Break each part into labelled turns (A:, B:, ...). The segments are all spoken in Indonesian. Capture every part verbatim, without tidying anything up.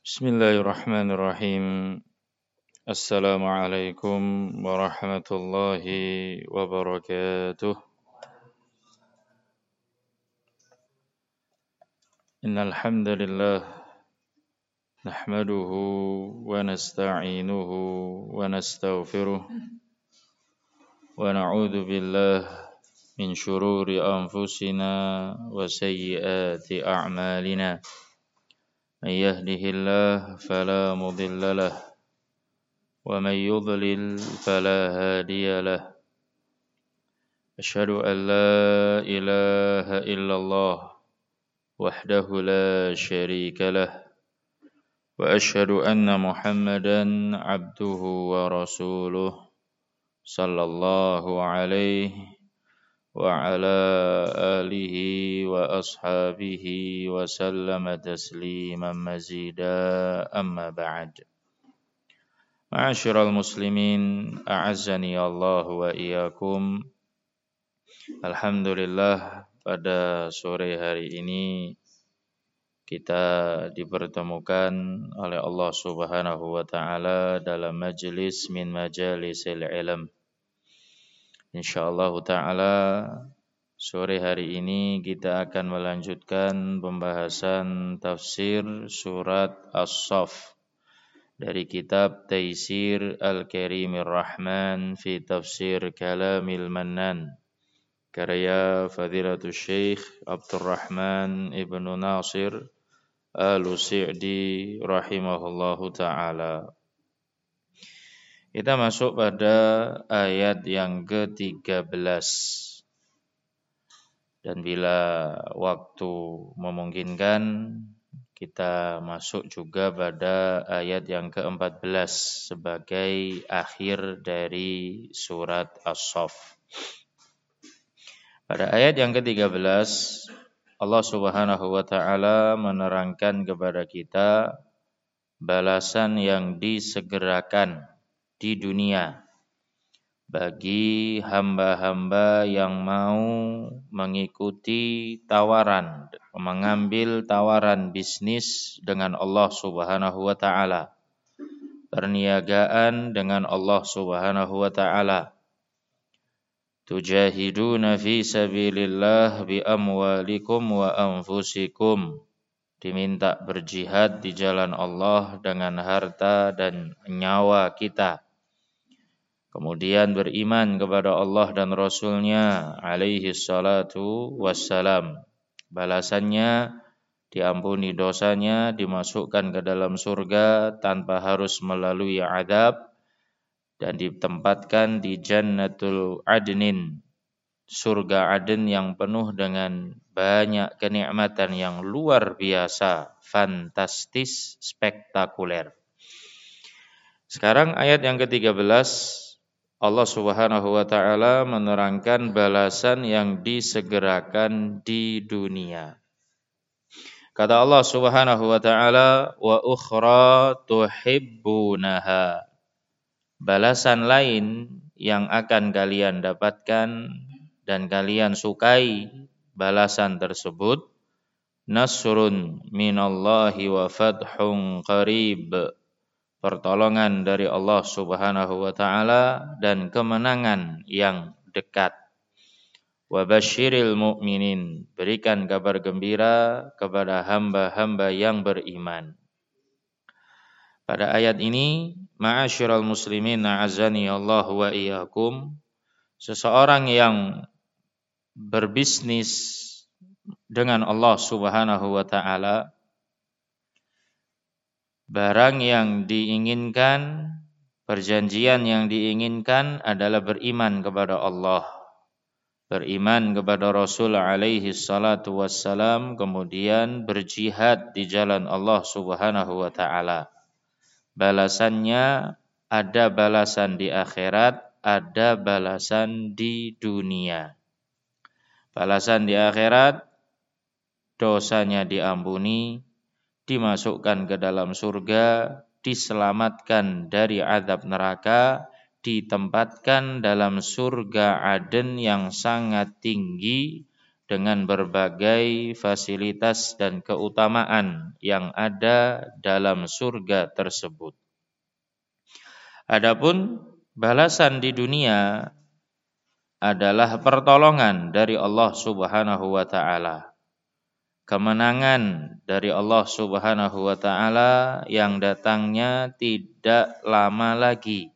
A: Bismillahirrahmanirrahim. Assalamualaikum warahmatullahi wabarakatuh. Innal hamdalillah nahmaduhu wa nasta'inuhu wa nastaghfiruh wa na'udzu billahi min shururi anfusina wa sayyiati a'malina. Man yahdihillahu fala mudilla lahu ومن يضلل فلا هادي له أشهد أن لا إله إلا الله وحده لا شريك له وأشهد أن محمدا عبده ورسوله صلى الله عليه وعلى آله وأصحابه وسلم تسليما مزيدا أما بعد. Ma'asyiral muslimin, a'azzani Allah wa iyyakum. Alhamdulillah, pada sore hari ini kita dipertemukan oleh Allah Subhanahu wa taala dalam majelis min majalisil ilm. Insyaallah taala sore hari ini kita akan melanjutkan pembahasan tafsir surat As-Saff dari kitab Taisir Al-Karimir Rahman fi Tafsir Kalamil Mannan, karya Fadilatul Syekh Abdurrahman Ibnu Nasir Al-Sa'di rahimahullahu ta'ala. Kita masuk pada ayat yang ke-tiga belas. Dan bila waktu memungkinkan, kita masuk juga pada ayat yang ke-empat belas sebagai akhir dari surat As-Saff. Pada ayat yang ke-tiga belas, Allah Subhanahu wa taala menerangkan kepada kita balasan yang disegerakan di dunia bagi hamba-hamba yang mau mengikuti tawaran, mengambil tawaran bisnis dengan Allah Subhanahu wa taala, perniagaan dengan Allah Subhanahu wa taala. Tujahiduna fi sabilillah bi amwalikum wa anfusikum. Diminta berjihad di jalan Allah dengan harta dan nyawa kita. Kemudian beriman kepada Allah dan Rasul-Nya alaihi salatu wassalam. Balasannya diampuni dosanya, dimasukkan ke dalam surga tanpa harus melalui adab, dan ditempatkan di Jannatul Adnin, surga Aden yang penuh dengan banyak kenikmatan yang luar biasa, fantastis, spektakuler. Sekarang ayat yang ke-tiga belas, Allah Subhanahu wa taala menerangkan balasan yang disegerakan di dunia. Kata Allah Subhanahu wa taala, wa ukhra tuhibbunaha. Balasan lain yang akan kalian dapatkan dan kalian sukai balasan tersebut, nasrun minallahi wa fathun qarib. Pertolongan dari Allah Subhanahu wa taala dan kemenangan yang dekat. Wa basyiril mu'minin, berikan kabar gembira kepada hamba-hamba yang beriman. Pada ayat ini, ma'asyiral muslimin a'azzani Allah wa iyyakum, seseorang yang berbisnis dengan Allah Subhanahu wa taala, barang yang diinginkan, perjanjian yang diinginkan adalah beriman kepada Allah, beriman kepada Rasul alaihi salatu wassalam, kemudian berjihad di jalan Allah Subhanahu wa taala. Balasannya ada balasan di akhirat, ada balasan di dunia. Balasan di akhirat, dosanya diampuni, dimasukkan ke dalam surga, diselamatkan dari azab neraka, ditempatkan dalam surga Aden yang sangat tinggi dengan berbagai fasilitas dan keutamaan yang ada dalam surga tersebut. Adapun balasan di dunia adalah pertolongan dari Allah Subhanahu wa taala. Kemenangan dari Allah Subhanahu wa taala yang datangnya tidak lama lagi,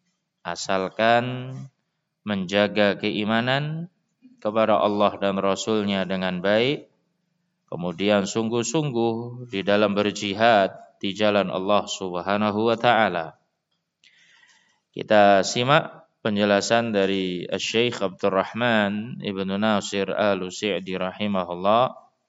A: asalkan menjaga keimanan kepada Allah dan Rasul-Nya dengan baik, kemudian sungguh-sungguh di dalam berjihad di jalan Allah Subhanahu wa taala. Kita simak penjelasan dari Syekh Abdurrahman Ibnu Nasir Al-Sa'di rahimahullah.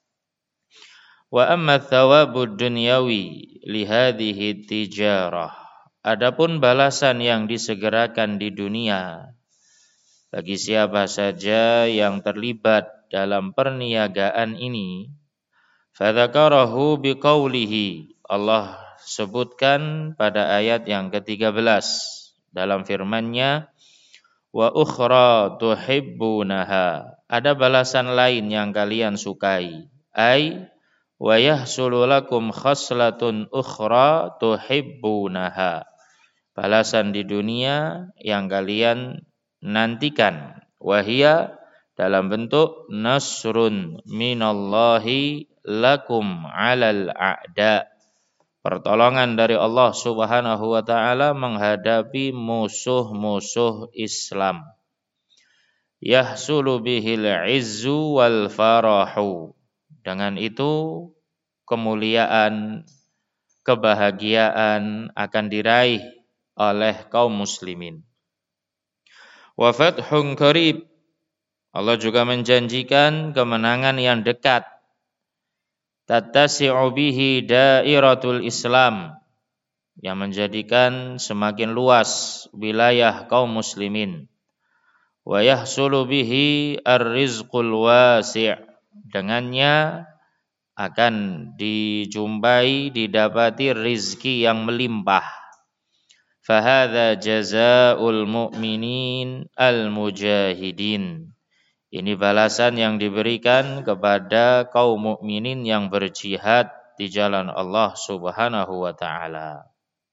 A: Wa amma thawabud dunyawi li hadhihi tijarah. Adapun balasan yang disegerakan di dunia bagi siapa saja yang terlibat dalam perniagaan ini, fadzakarahu biqaulihi, Allah sebutkan pada ayat yang ketiga belas dalam firman-Nya, wa ukhra tuhibbunaha, ada balasan lain yang kalian sukai, ai wa yahsulu lakum khaslatun ukhra tuhibbunaha, balasan di dunia yang kalian nantikan, wahia dalam bentuk nasrun minallahi lakum alal a'da, pertolongan dari Allah Subhanahu wa taala menghadapi musuh-musuh Islam. Yahsulu bihil izzu wal farahu, dengan itu kemuliaan, kebahagiaan akan diraih oleh kaum muslimin. Wa fathun qarib, Allah juga menjanjikan kemenangan yang dekat. Tattasi'u bihi dairatul Islam, yang menjadikan semakin luas wilayah kaum muslimin. Wa yahsulu bihi ar-rizqul wasi', dengannya akan dijumpai, didapati rizki yang melimpah. Fahadha jazaa'ul mu'minin al-mujahidin, ini balasan yang diberikan kepada kaum mukminin yang berjihad di jalan Allah Subhanahu wa taala.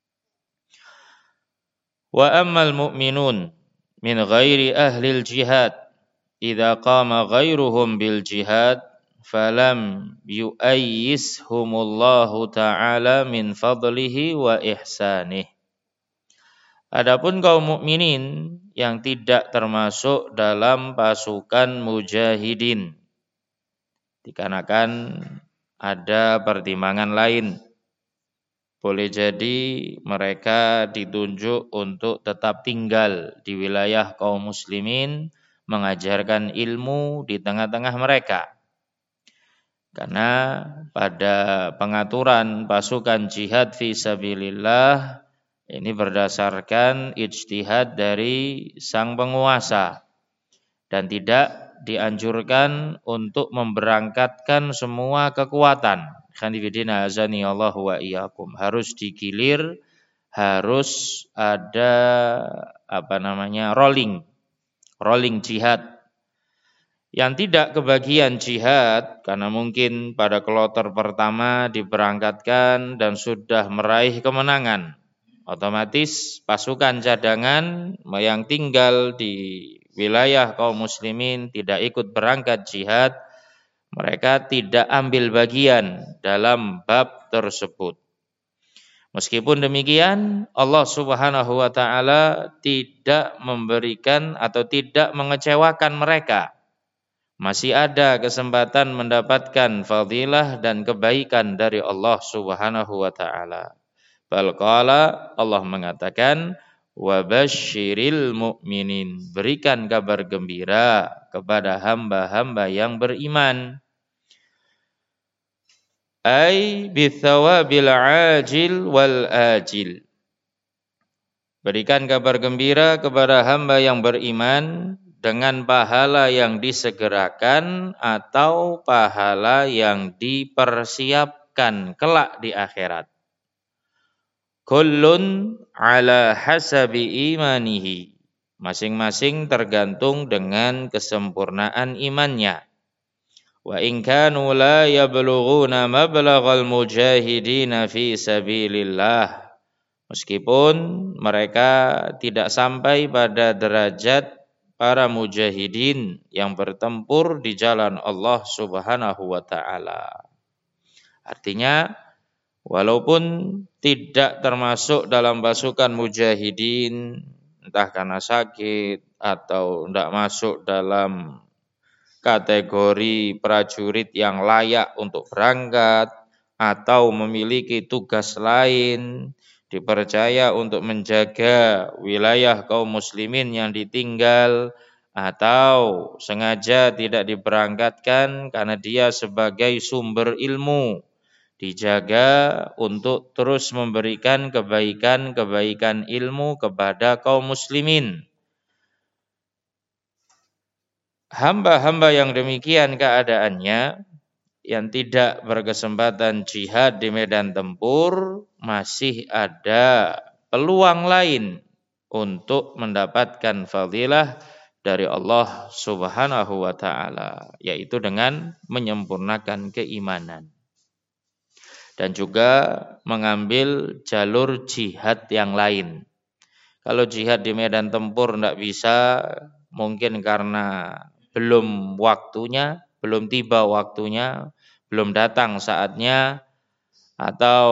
A: Wa ammal mu'minun min ghairi ahlil jihad, idza qama ghairuhum bil jihad falam yu'ayyishumullahu ta'ala min fadlihi wa ihsanih. Adapun kaum mukminin yang tidak termasuk dalam pasukan mujahidin, dikarenakan ada pertimbangan lain, boleh jadi mereka ditunjuk untuk tetap tinggal di wilayah kaum muslimin, mengajarkan ilmu di tengah-tengah mereka. Karena pada pengaturan pasukan jihad fi sabilillah ini berdasarkan ijtihad dari sang penguasa, dan tidak dianjurkan untuk memberangkatkan semua kekuatan. Khanifidina azani Allah wa iyyakum, harus digilir, harus ada apa namanya rolling, rolling jihad. Yang tidak kebagian jihad karena mungkin pada kloter pertama diberangkatkan dan sudah meraih kemenangan, otomatis pasukan cadangan yang tinggal di wilayah kaum muslimin tidak ikut berangkat jihad, mereka tidak ambil bagian dalam bab tersebut. Meskipun demikian, Allah Subhanahu wa taala tidak memberikan atau tidak mengecewakan mereka. Masih ada kesempatan mendapatkan fadilah dan kebaikan dari Allah Subhanahu wa taala. Bal qala, Allah mengatakan, wa basyiril mu'minin, berikan kabar gembira kepada hamba-hamba yang beriman. Ai bithawabil ajil wal ajil, berikan kabar gembira kepada hamba yang beriman dengan pahala yang disegerakan atau pahala yang dipersiapkan kelak di akhirat. Kullun ala hasabi imanihi, masing-masing tergantung dengan kesempurnaan imannya. Wa in kanu la yablughuna mablaghal mujahidina fi sabilillah. Meskipun mereka tidak sampai pada derajat para mujahidin yang bertempur di jalan Allah Subhanahu wa taala. Artinya walaupun tidak termasuk dalam pasukan mujahidin, entah karena sakit atau tidak masuk dalam kategori prajurit yang layak untuk berangkat atau memiliki tugas lain, dipercaya untuk menjaga wilayah kaum muslimin yang ditinggal, atau sengaja tidak diberangkatkan karena dia sebagai sumber ilmu, dijaga untuk terus memberikan kebaikan-kebaikan ilmu kepada kaum muslimin. Hamba-hamba yang demikian keadaannya, yang tidak berkesempatan jihad di medan tempur, masih ada peluang lain untuk mendapatkan fadilah dari Allah Subhanahu wa taala, yaitu dengan menyempurnakan keimanan dan juga mengambil jalur jihad yang lain. Kalau jihad di medan tempur tidak bisa, mungkin karena belum waktunya, belum tiba waktunya, belum datang saatnya, atau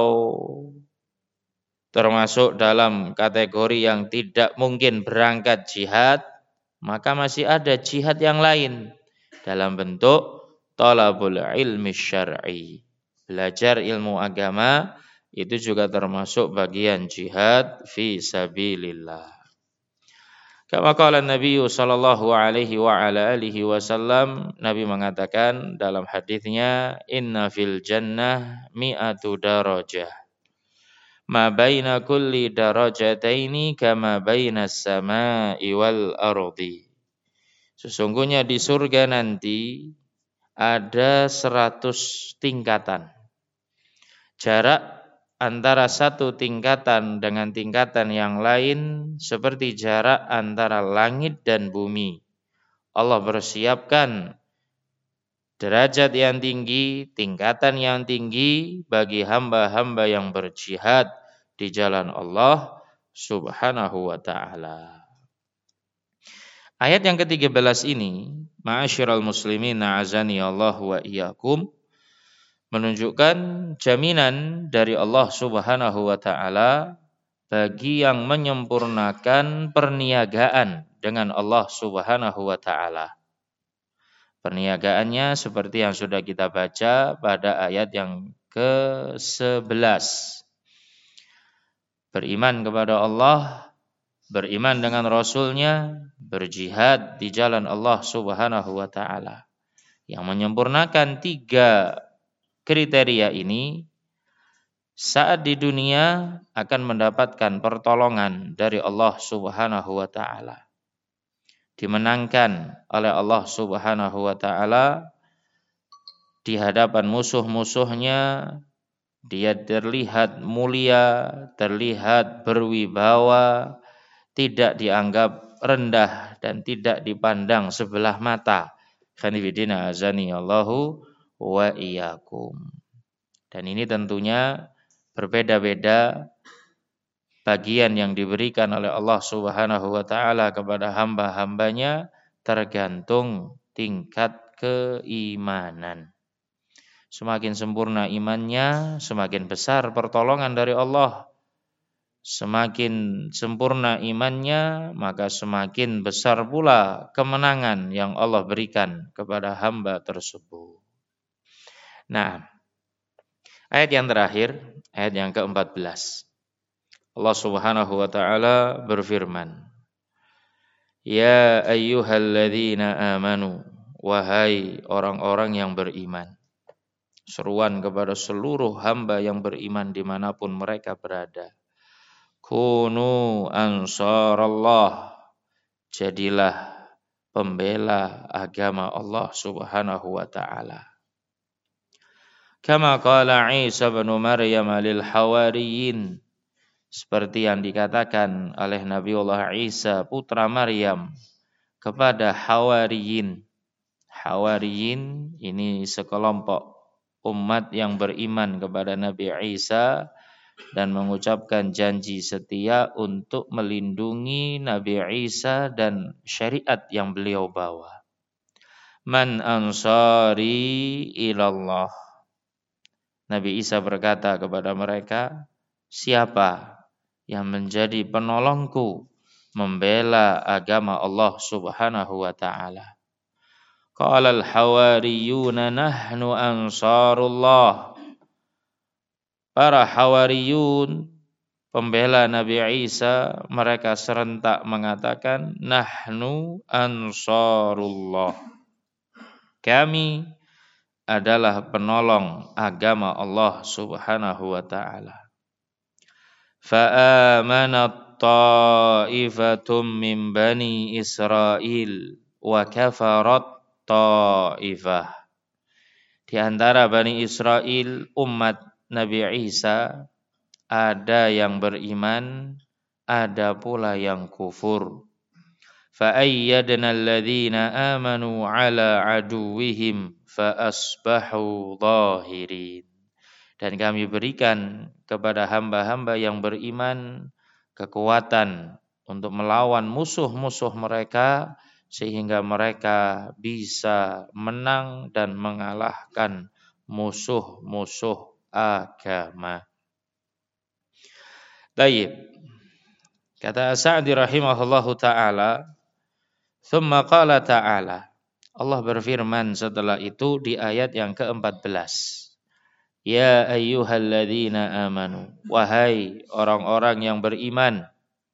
A: termasuk dalam kategori yang tidak mungkin berangkat jihad, maka masih ada jihad yang lain dalam bentuk thalabul ilmi syar'i. Belajar ilmu agama itu juga termasuk bagian jihad fi sabilillah. Kama qala Nabi sallallahu alaihi wa ala alihi wasallam, Nabi mengatakan dalam hadisnya, inna fil jannah mi'atu darajah, ma baina kulli darajataini kama baina as-samai wal ardi. Sesungguhnya di surga nanti ada seratus tingkatan. Jarak antara satu tingkatan dengan tingkatan yang lain seperti jarak antara langit dan bumi. Allah bersiapkan derajat yang tinggi, tingkatan yang tinggi bagi hamba-hamba yang berjihad di jalan Allah Subhanahu wa ta'ala. Ayat yang ketiga belas ini, ma'asyiral muslimin na'azani Allah wa iyyakum, menunjukkan jaminan dari Allah Subhanahu wa taala bagi yang menyempurnakan perniagaan dengan Allah Subhanahu wa taala. Perniagaannya seperti yang sudah kita baca pada ayat yang ke sebelas. Beriman kepada Allah, beriman dengan Rasul-Nya, berjihad di jalan Allah Subhanahu wa taala. Yang menyempurnakan tiga kriteria ini saat di dunia akan mendapatkan pertolongan dari Allah Subhanahu wa taala. Dimenangkan oleh Allah Subhanahu wa taala di hadapan musuh-musuhnya, dia terlihat mulia, terlihat berwibawa, tidak dianggap rendah dan tidak dipandang sebelah mata. Khanifidina azani Allahu wa iyyakum. Dan ini tentunya berbeda-beda bagian yang diberikan oleh Allah Subhanahu wa taala kepada hamba-hambanya tergantung tingkat keimanan. Semakin sempurna imannya, semakin besar pertolongan dari Allah. Semakin sempurna imannya, maka semakin besar pula kemenangan yang Allah berikan kepada hamba tersebut. Nah, ayat yang terakhir, ayat yang keempat belas. Allah Subhanahu wa taala berfirman, ya ayyuhalladzina amanu, wahai orang-orang yang beriman. Seruan kepada seluruh hamba yang beriman dimanapun mereka berada. Kunu ansarallah, jadilah pembela agama Allah Subhanahu wa taala. Kama qala Isa bin Maryam lil hawariyin, seperti yang dikatakan oleh Nabiullah Isa putra Maryam kepada hawariyin. Hawariyin ini sekelompok umat yang beriman kepada Nabi Isa dan mengucapkan janji setia untuk melindungi Nabi Isa dan syariat yang beliau bawa. Man ansari ilallah. Nabi Isa berkata kepada mereka, siapa yang menjadi penolongku membela agama Allah Subhanahu wa taala? Qala al-hawariyuna nahnu ansarullah. Para hawariyun pembela Nabi Isa mereka serentak mengatakan nahnu ansarullah. Kami adalah penolong agama Allah Subhanahu wa taala. Fa amanat ta'ifatum min bani Israil wa kafarat ta'ifah. Di antara Bani Israel umat Nabi Isa ada yang beriman, ada pula yang kufur. Fa ayyadna alladhina amanu ala aduwwihim fa asbahu zahirin. Dan kami berikan kepada hamba-hamba yang beriman kekuatan untuk melawan musuh-musuh mereka sehingga mereka bisa menang dan mengalahkan musuh-musuh agama. Baik. Kata Sa'di rahimahullahu ta'ala, thumma qala ta'ala. Allah berfirman setelah itu di ayat yang keempat belas. Ya ayyuhalladzina amanu. Wahai orang-orang yang beriman.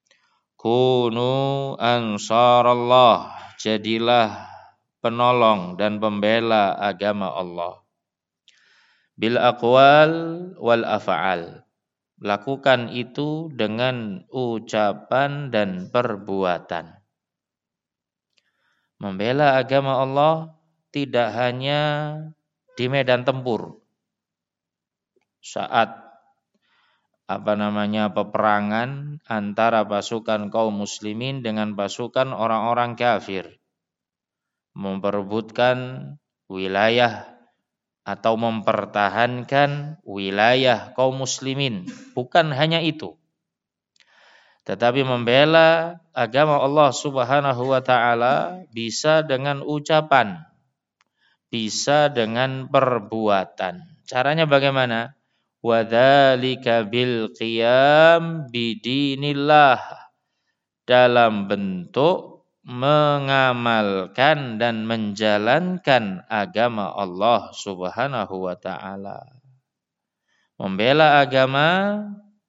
A: Kunu ansarallah. Jadilah penolong dan pembela agama Allah. Bil aqwal wal af'al. Lakukan itu dengan ucapan dan perbuatan. Membela agama Allah tidak hanya di medan tempur. Saat apa namanya peperangan antara pasukan kaum muslimin dengan pasukan orang-orang kafir, memperebutkan wilayah atau mempertahankan wilayah kaum muslimin. Bukan hanya itu, tetapi membela agama Allah Subhanahu wa taala bisa dengan ucapan, bisa dengan perbuatan. Caranya bagaimana? Wadzalika bil qiyam bidinillah, dalam bentuk mengamalkan dan menjalankan agama Allah Subhanahu wa taala. Membela agama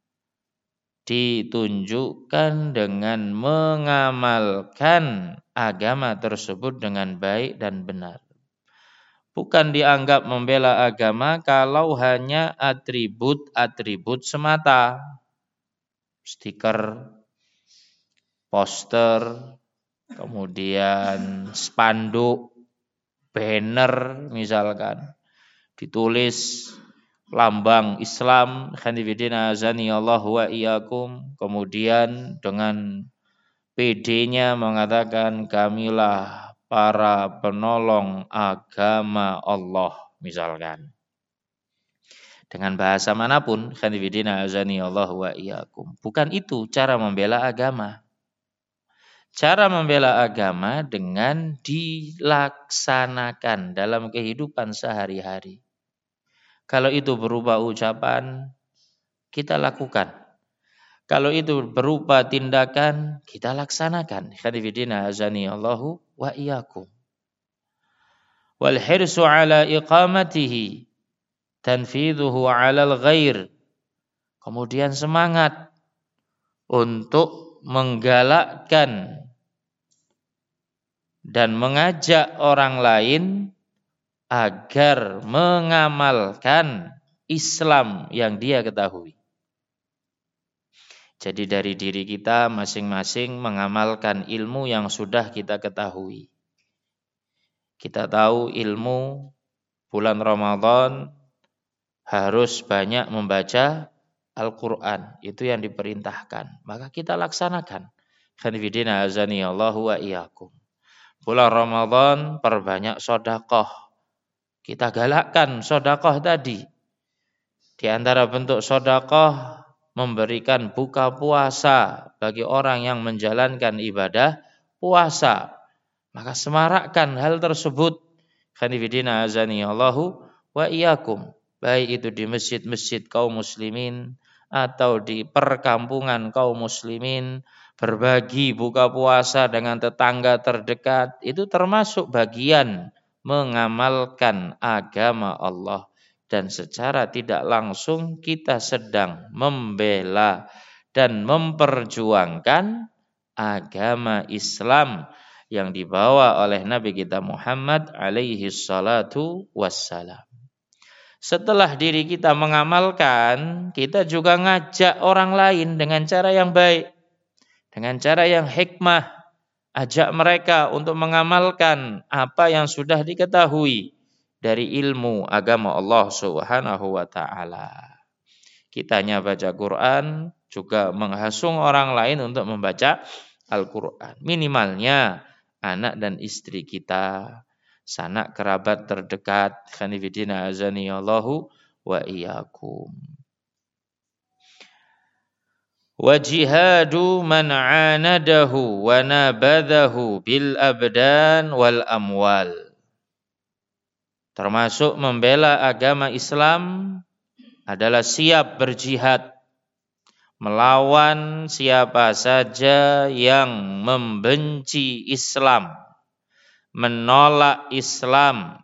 A: ditunjukkan dengan mengamalkan agama tersebut dengan baik dan benar. Bukan dianggap membela agama kalau hanya atribut-atribut semata. Stiker, poster, kemudian spanduk, banner misalkan. Ditulis lambang Islam, khanifidina azani Allah wa iyyakum. Kemudian dengan P D-nya mengatakan kamilah para penolong agama Allah misalkan. Dengan bahasa manapun, khanifidina azani Allah wa iyyakum. Bukan itu cara membela agama. Cara membela agama dengan dilaksanakan dalam kehidupan sehari-hari. Kalau itu berupa ucapan, kita lakukan. Kalau itu berupa tindakan, kita laksanakan. Khanifidina azani Allahu wa iyyakum. Wal hirsu ala iqamatihi tanfidhuhu ala al-ghair. Kemudian semangat untuk menggalakkan dan mengajak orang lain agar mengamalkan Islam yang dia ketahui. Jadi dari diri kita masing-masing mengamalkan ilmu yang sudah kita ketahui. Kita tahu ilmu bulan Ramadan harus banyak membaca Al-Quran. Itu yang diperintahkan. Maka kita laksanakan. Khanifidina azani Allahu wa iyyakum. bulan Ramadan perbanyak sedekah. Kita galakkan sedekah tadi. Di antara bentuk sedekah memberikan buka puasa bagi orang yang menjalankan ibadah puasa. Maka semarakkan hal tersebut. Khanifidina azani Allahu wa iyyakum. Baik itu di masjid-masjid kaum muslimin atau di perkampungan kaum muslimin, berbagi buka puasa dengan tetangga terdekat, itu termasuk bagian mengamalkan agama Allah. Dan secara tidak langsung kita sedang membela dan memperjuangkan agama Islam yang dibawa oleh Nabi kita Muhammad alaihi salatu wassalam. Setelah diri kita mengamalkan, kita juga ngajak orang lain dengan cara yang baik, dengan cara yang hikmah. Ajak mereka untuk mengamalkan apa yang sudah diketahui dari ilmu agama Allah Subhanahu wa taala. Kitanya baca Quran, juga menghasung orang lain untuk membaca Al-Quran. Minimalnya anak dan istri kita, sanak kerabat terdekat. Khanifidina azani Allahu wa iyyakum. Wa jihadu man anadahu wa nabadahu bil abdan wal amwal. Termasuk membela agama Islam adalah siap berjihad melawan siapa saja yang membenci Islam, menolak Islam.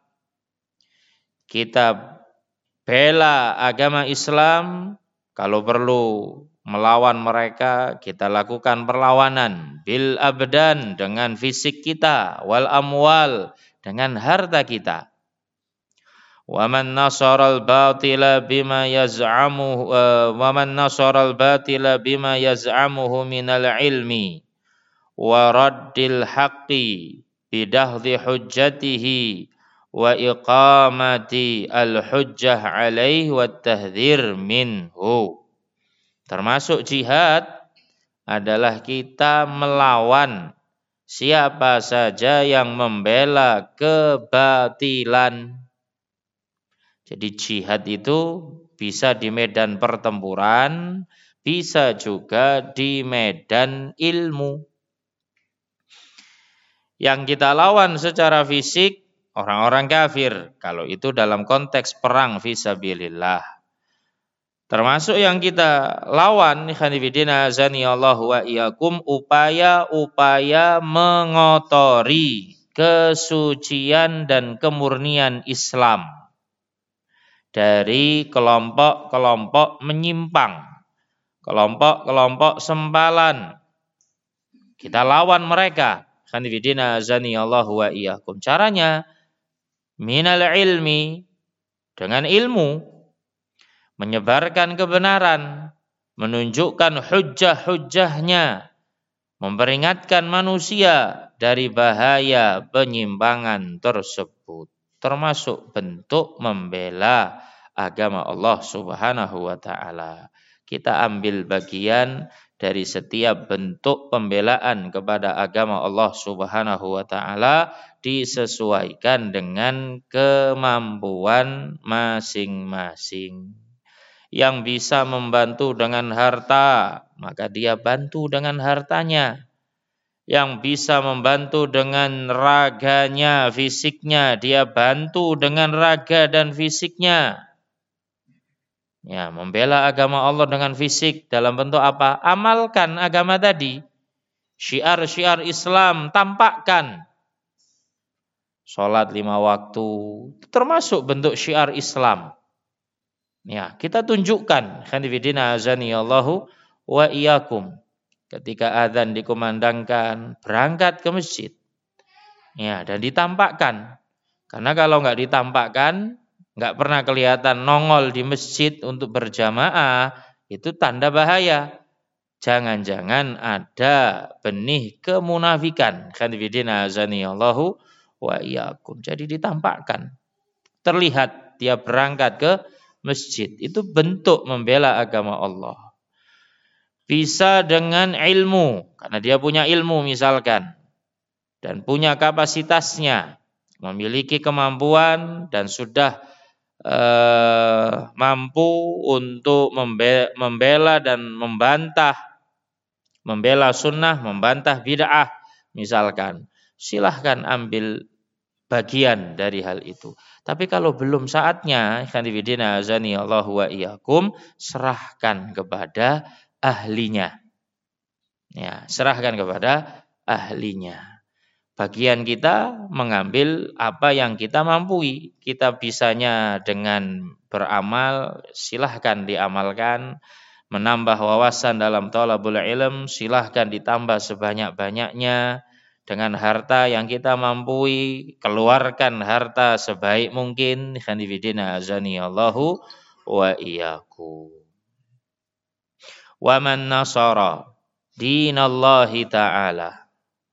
A: Kita bela agama Islam, kalau perlu melawan mereka, kita lakukan perlawanan bil abdan, dengan fisik kita, wal amwal, dengan harta kita. Wa man nasaral batila bima yaz'amuhu wa man nasaral batila bima yaz'amuhu minal ilmi wa raddil haqqi bidahdhi hujjatihi wa iqamati al hujjah alaihi wa tahdhir minhu. Termasuk jihad adalah kita melawan siapa saja yang membela kebatilan. Jadi jihad itu bisa di medan pertempuran, bisa juga di medan ilmu. Yang kita lawan secara fisik orang-orang kafir, kalau itu dalam konteks perang fisabilillah. Termasuk yang kita lawan, khanifidina azani Allah wa iyyakum, upaya-upaya mengotori kesucian dan kemurnian Islam dari kelompok-kelompok menyimpang, kelompok-kelompok sempalan. Kita lawan mereka. Khanifidina azani Allah wa iyyakum. Caranya minal ilmi, dengan ilmu, menyebarkan kebenaran, menunjukkan hujjah-hujjahnya, memperingatkan manusia dari bahaya penyimpangan tersebut. Termasuk bentuk membela agama Allah Subhanahu wa taala. Kita ambil bagian dari setiap bentuk pembelaan kepada agama Allah Subhanahu wa taala, disesuaikan dengan kemampuan masing-masing. Yang bisa membantu dengan harta, maka dia bantu dengan hartanya. Yang bisa membantu dengan raganya, fisiknya, dia bantu dengan raga dan fisiknya. Ya, membela agama Allah dengan fisik dalam bentuk apa? Amalkan agama tadi. Syiar-syiar Islam tampakkan. Salat lima waktu termasuk bentuk syiar Islam. Ya, kita tunjukkan, khanifidina azani Allahu wa iyyakum. Ketika azan dikumandangkan, berangkat ke masjid. Ya, dan ditampakkan. Karena kalau enggak ditampakkan, enggak pernah kelihatan nongol di masjid untuk berjamaah, itu tanda bahaya. Jangan-jangan ada benih kemunafikan. Khanifidina azani Allahu wa iyyakum. Jadi ditampakkan. Terlihat dia berangkat ke masjid, itu bentuk membela agama Allah. Bisa dengan ilmu, karena dia punya ilmu misalkan. dan punya kapasitasnya, memiliki kemampuan dan sudah eh, mampu untuk membela dan membantah, membela sunnah, membantah bid'ah misalkan, silahkan ambil bagian dari hal itu. Tapi kalau belum saatnya, ikhwan fillah azani Allah wa iyyakum, serahkan kepada ahlinya. Ya, serahkan kepada ahlinya. Bagian kita mengambil apa yang kita mampu. Kita bisanya dengan beramal, silahkan diamalkan. Menambah wawasan dalam thalabul ilm, silahkan ditambah sebanyak-banyaknya. Dengan harta yang kita mampu, keluarkan harta sebaik mungkin. Khanifidina azani Allahu wa iyyakum. Wa man nasara dinallahi ta'ala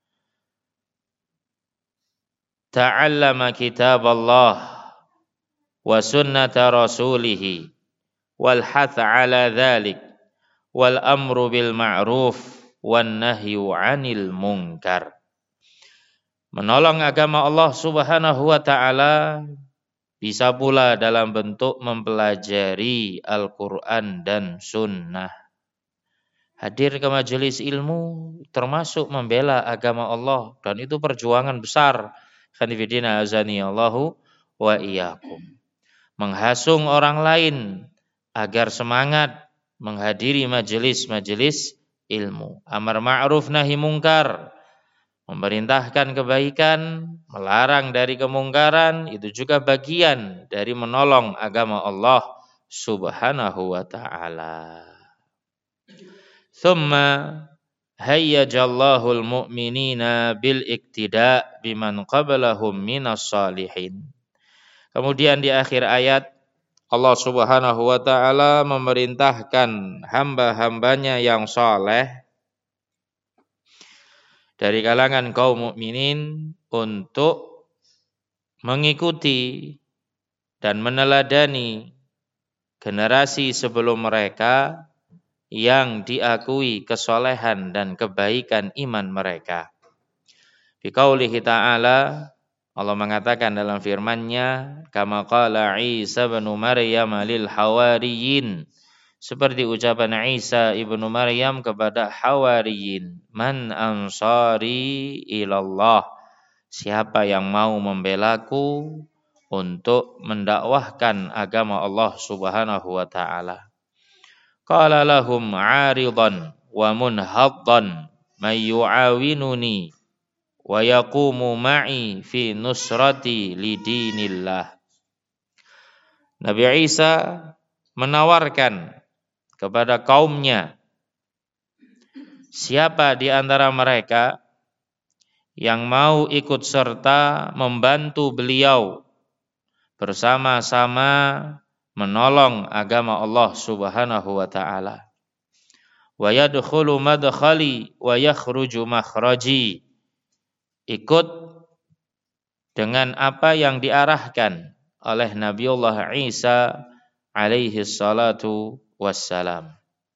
A: ta'allama kitab Allah wa sunnata rasulih wal hath ala dhalik wal amru bil ma'ruf wan nahyu 'anil munkar. Menolong agama Allah Subhanahu wa taala bisa pula dalam bentuk mempelajari Al-Qur'an dan sunnah. Hadir ke majelis ilmu termasuk membela agama Allah, dan itu perjuangan besar. Khanifidina azani Allahu wa iyyakum. Menghasung orang lain agar semangat menghadiri majelis-majelis ilmu. Amar ma'ruf nahi mungkar, memerintahkan kebaikan, melarang dari kemungkaran, itu juga bagian dari menolong agama Allah Subhanahu wa ta'ala. Thumma hayyajallahu al-mu'minina bil iktida' biman qablahum minas salihin. Kemudian di akhir ayat Allah Subhanahu wa taala memerintahkan hamba-hambanya yang saleh dari kalangan kaum mukminin untuk mengikuti dan meneladani generasi sebelum mereka yang diakui kesolehan dan kebaikan iman mereka. Biqaulihi ta'ala, Allah mengatakan dalam firman-Nya, kama qala Isa bin Maryam lil hawariyin, seperti ucapan Isa ibnu Maryam kepada hawariyin, man ansari ilallah, siapa yang mau membelaku untuk mendakwahkan agama Allah Subhanahu wa taala. Qala lahum 'aridan wa munhaddan may yu'awinuni wa yaqumu ma'i fi nusrati lidinillah. Nabi Isa menawarkan kepada kaumnya, siapa di antara mereka yang mau ikut serta membantu beliau bersama-sama menolong agama Allah Subhanahu wa taala. Wa yadkhulu madkhali wa yakhruju makhraji, ikut dengan apa yang diarahkan oleh Nabiullah Isa alaihi salatu wassalam.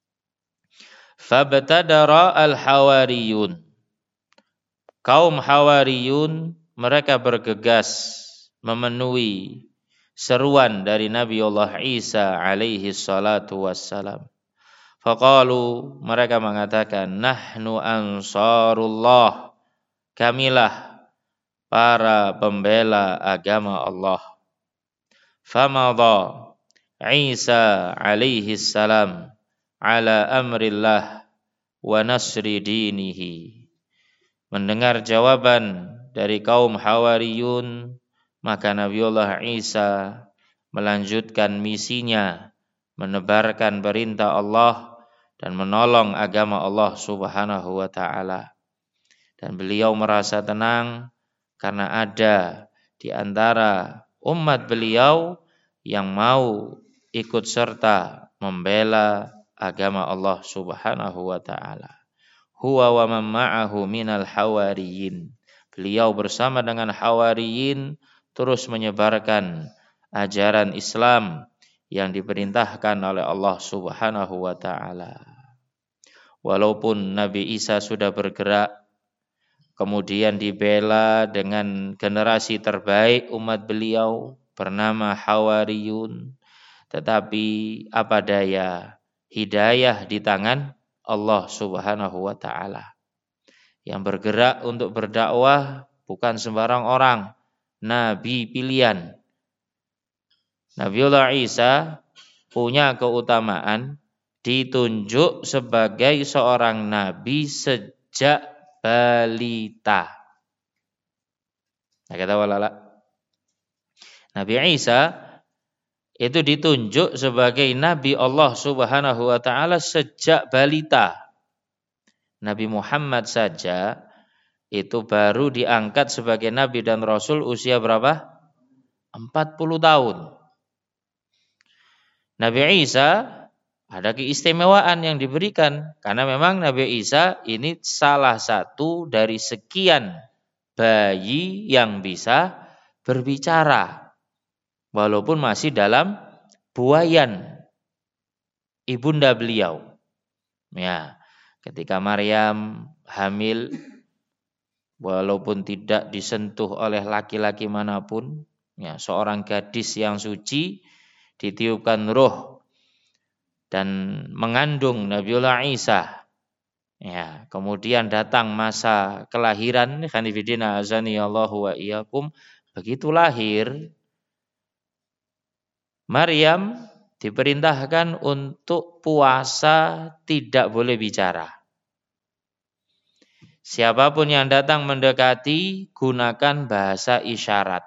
A: Fabtadara al-hawariyun, kaum hawariyun mereka bergegas memenuhi seruan dari Nabiullah Isa alaihi salatu wassalam. Faqalu, mereka mengatakan, nahnu ansarullah, kamilah para pembela agama Allah. Famadha Isa alaihi salam ala amrillah wa nasri dinihi. Mendengar jawaban dari kaum hawariyun, maka Nabiullah Isa melanjutkan misinya, menebarkan perintah Allah dan menolong agama Allah Subhanahu wa taala. Dan beliau merasa tenang karena ada di antara umat beliau yang mau ikut serta membela agama Allah Subhanahu wa taala. Huwa wa man ma'ahu minal hawariyin. Beliau bersama dengan hawariyin terus menyebarkan ajaran Islam yang diperintahkan oleh Allah Subhanahu wa taala. Walaupun Nabi Isa sudah bergerak kemudian dibela dengan generasi terbaik umat beliau bernama Hawariyun. Tetapi apa daya, hidayah di tangan Allah Subhanahu wa taala. Yang bergerak untuk berdakwah bukan sembarang orang, nabi pilihan. Nabiullah Isa punya keutamaan ditunjuk sebagai seorang nabi sejak balita. Nah, kata walala. Nabi Isa itu ditunjuk sebagai nabi Allah Subhanahu wa taala sejak balita. Nabi Muhammad saja itu baru diangkat sebagai nabi dan rasul usia berapa? empat puluh tahun. Nabi Isa ada keistimewaan yang diberikan karena memang Nabi Isa ini salah satu dari sekian bayi yang bisa berbicara walaupun masih dalam buayan ibunda beliau. Ya, ketika Maryam hamil walaupun tidak disentuh oleh laki-laki manapun, ya, seorang gadis yang suci ditiupkan ruh dan mengandung Nabiullah Isa. Ya, kemudian datang masa kelahiran, khanifidina azani Allahu wa iyyakum. Begitu lahir, Maryam diperintahkan untuk puasa, tidak boleh bicara. Siapapun yang datang mendekati, gunakan bahasa isyarat.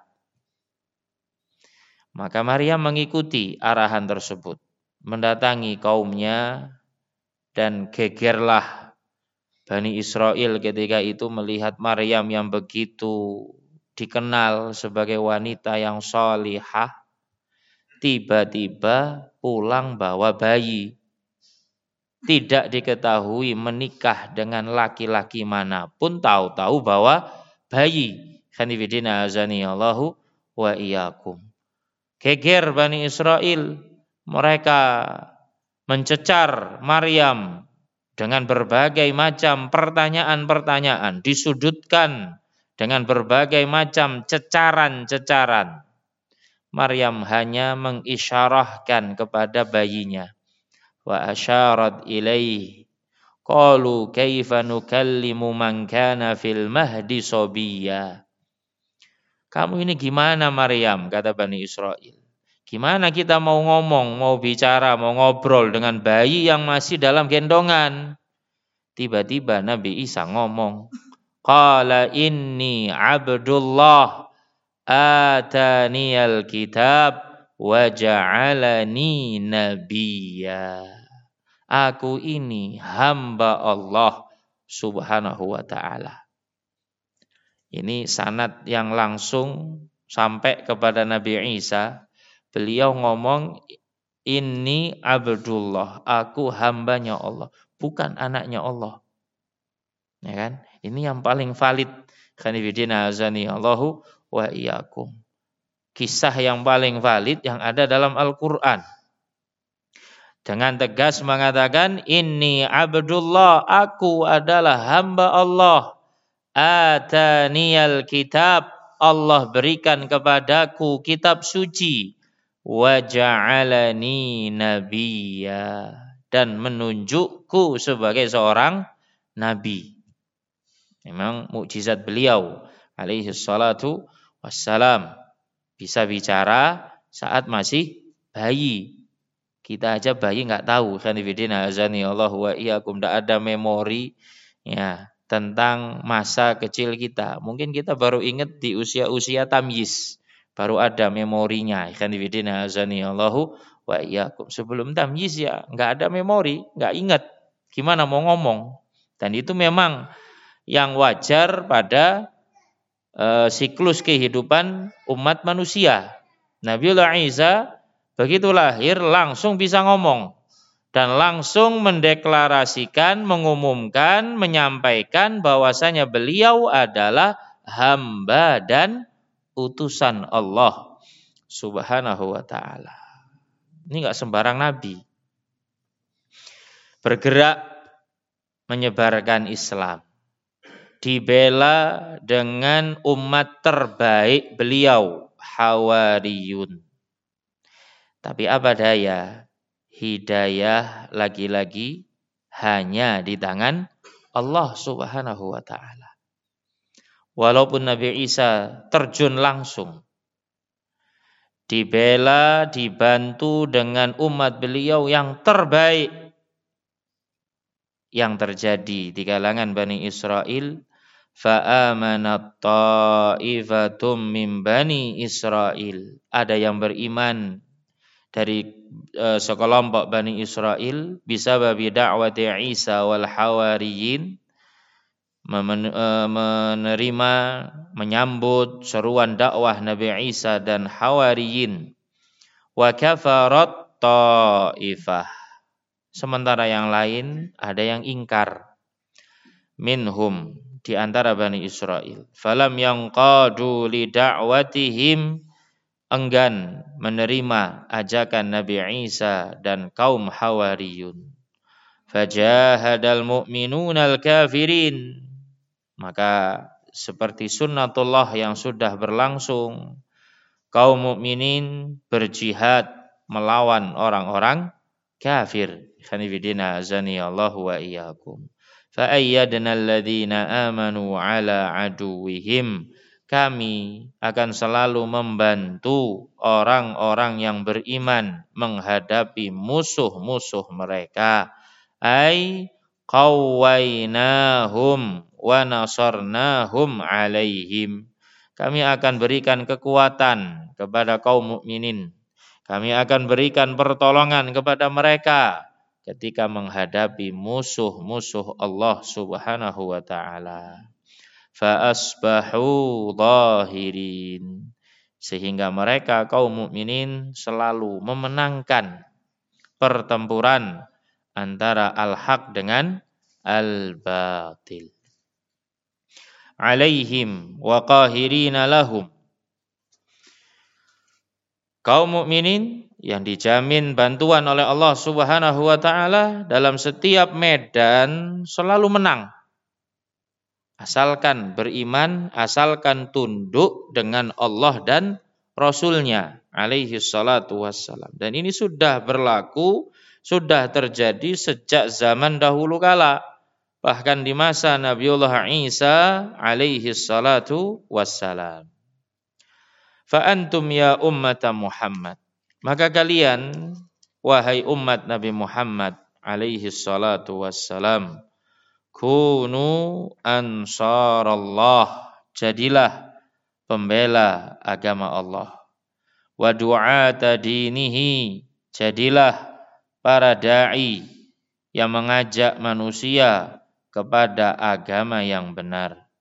A: Maka Maryam mengikuti arahan tersebut, mendatangi kaumnya, dan gegerlah Bani Israel ketika itu melihat Maryam yang begitu dikenal sebagai wanita yang sholihah, tiba-tiba pulang bawa bayi. Tidak diketahui menikah dengan laki-laki manapun, tahu-tahu bawa bayi. Khanifidina azani Allahu wa iyyakum. Geger Bani Israel, mereka mencecar Maryam dengan berbagai macam pertanyaan-pertanyaan, disudutkan dengan berbagai macam cecaran-cecaran. Maryam hanya mengisyarahkan kepada bayinya. Wa asyarat ilaih. Qalu kaifa nukallimu man kana fil mahdi sobiyya. Kamu ini gimana Maryam, kata Bani Israel. Gimana kita mau ngomong, mau bicara, mau ngobrol dengan bayi yang masih dalam gendongan. Tiba-tiba Nabi Isa ngomong. Qala inni abdullah ataniyal kitab wa ja'alani nabiyya. Aku ini hamba Allah Subhanahu wa ta'ala. Ini sanad yang langsung sampai kepada Nabi Isa. Beliau ngomong, ini abdullah, aku hambanya Allah, bukan anaknya Allah. Ya kan? Ini yang paling valid. Khanifidina azani Allahu wa iyyakum. Kisah yang paling valid yang ada dalam Al-Quran. Dengan tegas mengatakan, ini abdullah, aku adalah hamba Allah. Ataniyal kitab, Allah berikan kepadaku kitab suci. Wa ja'alani nabiyya, dan menunjukku sebagai seorang nabi. Memang mukjizat beliau alaihi salatu wassalam, bisa bicara saat masih bayi. Kita aja bayi nggak tahu, khanifidina azani Allah wa iyyakum, tidak ada memori ya tentang masa kecil kita. Mungkin kita baru ingat di usia-usia tamyiz, baru ada memorinya. Khanifidina azani Allah wa iyyakum. Sebelum tamyiz ya nggak ada memori, nggak ingat gimana mau ngomong. Dan itu memang yang wajar pada e, siklus kehidupan umat manusia. Nabiullah Isa begitu lahir langsung bisa ngomong dan langsung mendeklarasikan, mengumumkan, menyampaikan bahwasanya beliau adalah hamba dan utusan Allah Subhanahu wa ta'ala. Ini enggak sembarang nabi. Bergerak menyebarkan Islam. dibela dengan umat terbaik beliau, Hawariyun. Tapi apa daya, hidayah lagi-lagi hanya di tangan Allah Subhanahu wa taala. Walaupun Nabi Isa terjun langsung, dibela, dibantu dengan umat beliau yang terbaik yang terjadi di kalangan Bani Israel, fa'amanat ta'ifatum min Bani Israel. Ada yang beriman dari uh, sekelompok Bani Israel bisababi da'wati Isa wal hawariyin, menerima, menyambut seruan dakwah Nabi Isa dan hawariyin. Wa kafarat ta'ifah, sementara yang lain ada yang ingkar, minhum, di antara Bani Israel, falam yanqadu li da'watihim, enggan menerima ajakan Nabi Isa dan kaum Hawariyun. Fajahadal mu'minunal kafirin, maka seperti sunnatullah yang sudah berlangsung, kaum mukminin berjihad melawan orang-orang kafir. Khanifidina azani Allah wa iyyakum. Fa ayyadna alladhina amanu ala aduwihim, kami akan selalu membantu orang-orang yang beriman menghadapi musuh-musuh mereka. Ai qawwainahum wa nasarnahum alaihim, kami akan berikan kekuatan kepada kaum mukminin, kami akan berikan pertolongan kepada mereka ketika menghadapi musuh-musuh Allah Subhanahu wa taala. Fa asbahu zahirin, sehingga mereka kaum mukminin selalu memenangkan pertempuran antara al-haq dengan al-batil. Alaihim wa qahirina lahum, kaum mukminin yang dijamin bantuan oleh Allah Subhanahu wa taala dalam setiap medan selalu menang, asalkan beriman, asalkan tunduk dengan Allah dan Rasulnya alaihi salatu wassalam. Dan ini sudah berlaku, sudah terjadi sejak zaman dahulu kala, bahkan di masa Nabiullah Isa alaihi salatu wassalam. Fa antum ya ummata Muhammad, maka kalian wahai umat Nabi Muhammad alaihi salatu wassalam, kunu ansarallah, jadilah pembela agama Allah, wa du'ata dinihi, jadilah para dai yang mengajak manusia kepada agama yang benar.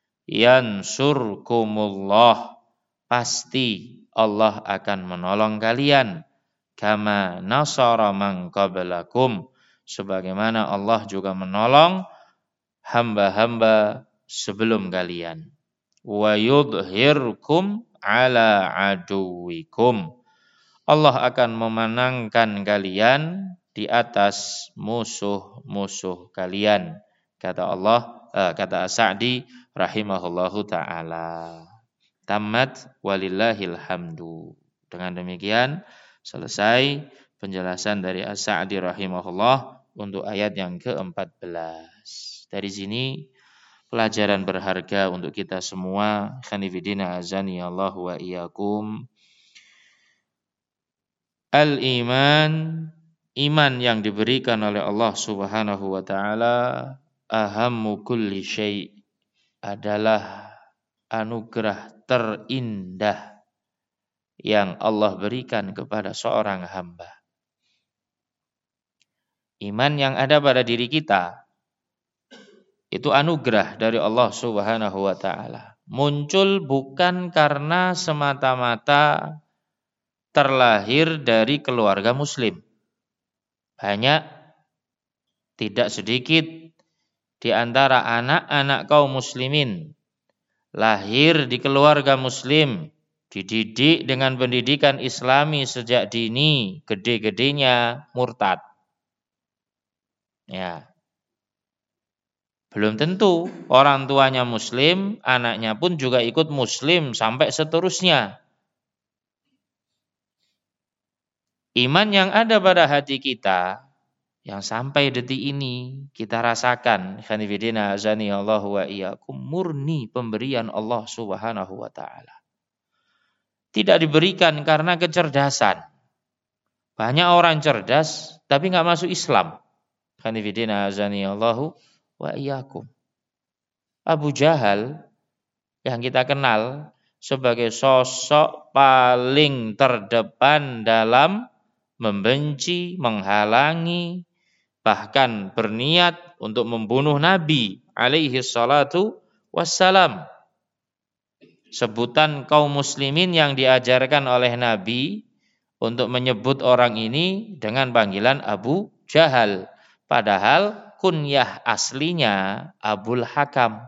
A: Yansurkumullah, pasti Allah akan menolong kalian. Kama nasara man qablakum, sebagaimana Allah juga menolong hamba-hamba sebelum kalian. Wa yudhhirkum ala aduwikum, Allah akan memenangkan kalian di atas musuh-musuh kalian, kata Allah, eh, kata As-Sa'di rahimahullahu taala. Tamat walillahil hamdu. Dengan demikian selesai penjelasan dari As-Sa'di rahimahullah untuk ayat yang keempat belas. Dari sini pelajaran berharga untuk kita semua. Khanifidina azani Allah wa iyyakum. Al-iman, iman yang diberikan oleh Allah Subhanahu wa taala, ahammu kulli syai', adalah anugerah terindah yang Allah berikan kepada seorang hamba. Iman yang ada pada diri kita itu anugerah dari Allah Subhanahu wa taala. Muncul bukan karena semata-mata terlahir dari keluarga muslim. Banyak, tidak sedikit di antara anak-anak kaum muslimin lahir di keluarga muslim, dididik dengan pendidikan islami sejak dini, gede-gedenya murtad. Ya. Belum tentu orang tuanya muslim, anaknya pun juga ikut muslim sampai seterusnya. Iman yang ada pada hati kita, yang sampai detik ini kita rasakan, khanifidina azani Allah wa iyyakum, murni pemberian Allah Subhanahu wa taala. Tidak diberikan karena kecerdasan. Banyak orang cerdas tapi nggak masuk Islam. Khanifidina azani Allah wa iyyakum. Abu Jahal yang kita kenal sebagai sosok paling terdepan dalam membenci, menghalangi, bahkan berniat untuk membunuh Nabi alaihi salatu wassalam. Sebutan kaum muslimin yang diajarkan oleh Nabi untuk menyebut orang ini dengan panggilan Abu Jahal. Padahal kunyah aslinya Abul Hakam.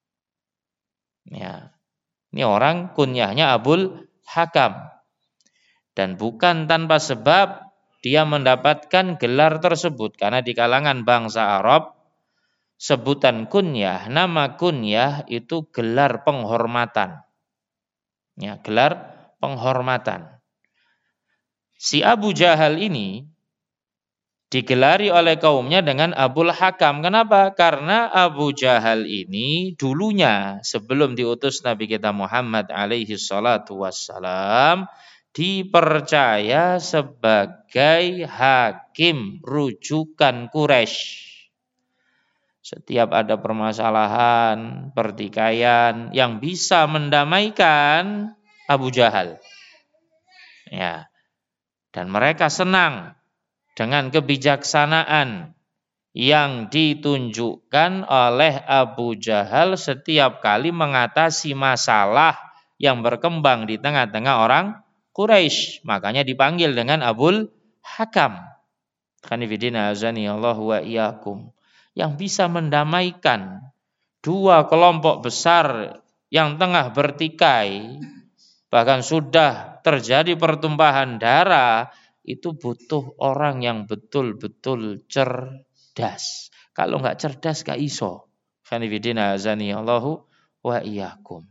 A: Ya. Ini orang kunyahnya Abul Hakam. Dan bukan tanpa sebab dia mendapatkan gelar tersebut. Karena di kalangan bangsa Arab, sebutan kunyah, nama kunyah itu gelar penghormatan. Ya, gelar penghormatan. Si Abu Jahal ini digelari oleh kaumnya dengan Abul Hakam. Kenapa? Karena Abu Jahal ini dulunya sebelum diutus Nabi kita Muhammad alaihi salatu wassalam dipercaya sebagai hakim rujukan Quraisy. Setiap ada permasalahan, pertikaian yang bisa mendamaikan, Abu Jahal. Ya. Dan mereka senang dengan kebijaksanaan yang ditunjukkan oleh Abu Jahal setiap kali mengatasi masalah yang berkembang di tengah-tengah orang Quraisy. Makanya dipanggil dengan Abul Hakam. Khanifidina azani Allah wa iyyakum. Yang bisa mendamaikan dua kelompok besar yang tengah bertikai, bahkan sudah terjadi pertumpahan darah, itu butuh orang yang betul-betul cerdas. Kalau nggak cerdas gak iso. Khanifidina azani Allah wa iyyakum.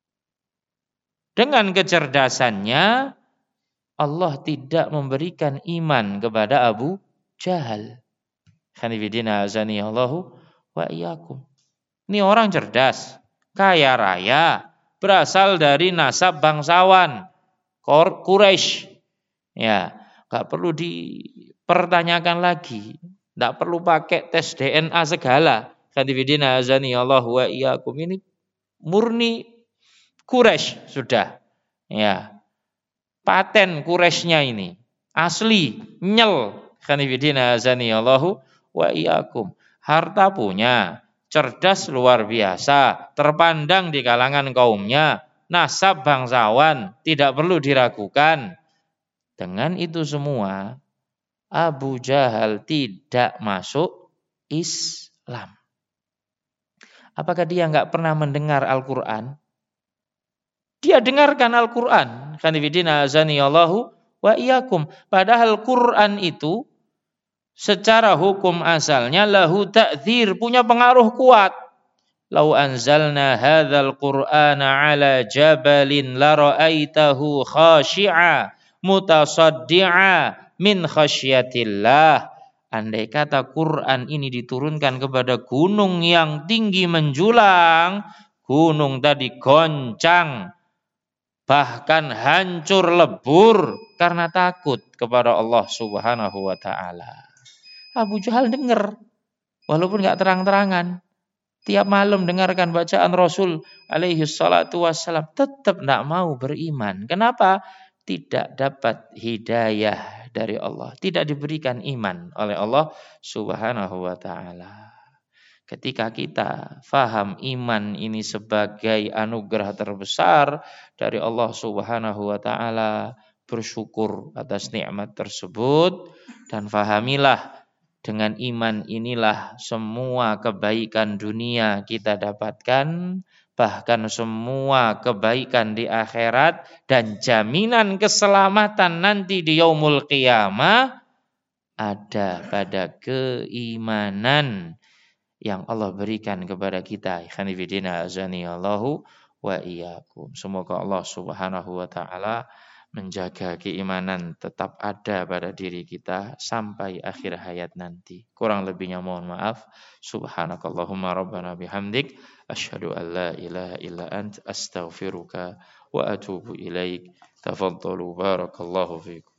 A: Dengan kecerdasannya Allah tidak memberikan iman kepada Abu Jahal. Khanifidina azani Allahu wa iyyakum. Ini orang cerdas, kaya raya, berasal dari nasab bangsawan Quraisy. Ya, enggak perlu dipertanyakan lagi, enggak perlu pakai tes D N A segala. Khanifidina azani Allahu wa iyyakum. Ini murni Quraisy sudah. Ya. Paten Quraisynya ini asli, nyel. Khanifidina azani Allahu wa iyyakum. Harta punya, cerdas luar biasa, terpandang di kalangan kaumnya, nasab bangsawan, tidak perlu diragukan. Dengan itu semua, Abu Jahal tidak masuk Islam. Apakah dia enggak pernah mendengar Al-Qur'an? Dia dengarkan Al-Qur'an. Khanifidina azani Allahu wa iyyakum. Padahal Qur'an itu secara hukum asalnya lahu ta'dzir, punya pengaruh kuat. Lau anzalna hadzal Qur'ana 'ala jabalin la ra'aitahu khashi'a mutasaddi'a min khasyatillah. Andai kata Quran ini diturunkan kepada gunung yang tinggi menjulang, gunung tadi goncang, bahkan hancur lebur karena takut kepada Allah Subhanahu wa taala. Abu Jahal dengar, walaupun enggak terang-terangan. Tiap malam dengarkan bacaan Rasul alaihi salatu wassalam, tetap enggak mau beriman. Kenapa? Tidak dapat hidayah dari Allah, tidak diberikan iman oleh Allah Subhanahu wa taala. Ketika kita faham iman ini sebagai anugerah terbesar dari Allah Subhanahu wa taala, bersyukur atas nikmat tersebut dan fahamilah dengan iman inilah semua kebaikan dunia kita dapatkan, bahkan semua kebaikan di akhirat dan jaminan keselamatan nanti di yaumul qiyamah ada pada keimanan yang Allah berikan kepada kita. Ikhwani fillah azani Allahu wa iyyakum. Semoga Allah Subhanahu wa taala menjaga keimanan tetap ada pada diri kita sampai akhir hayat nanti. Kurang lebihnya mohon maaf. Subhanakallahumma rabbana bihamdik asyhadu an la ilaha illa ant astaghfiruka wa atubu ilaik. Tafaddalu barakallahu fikum.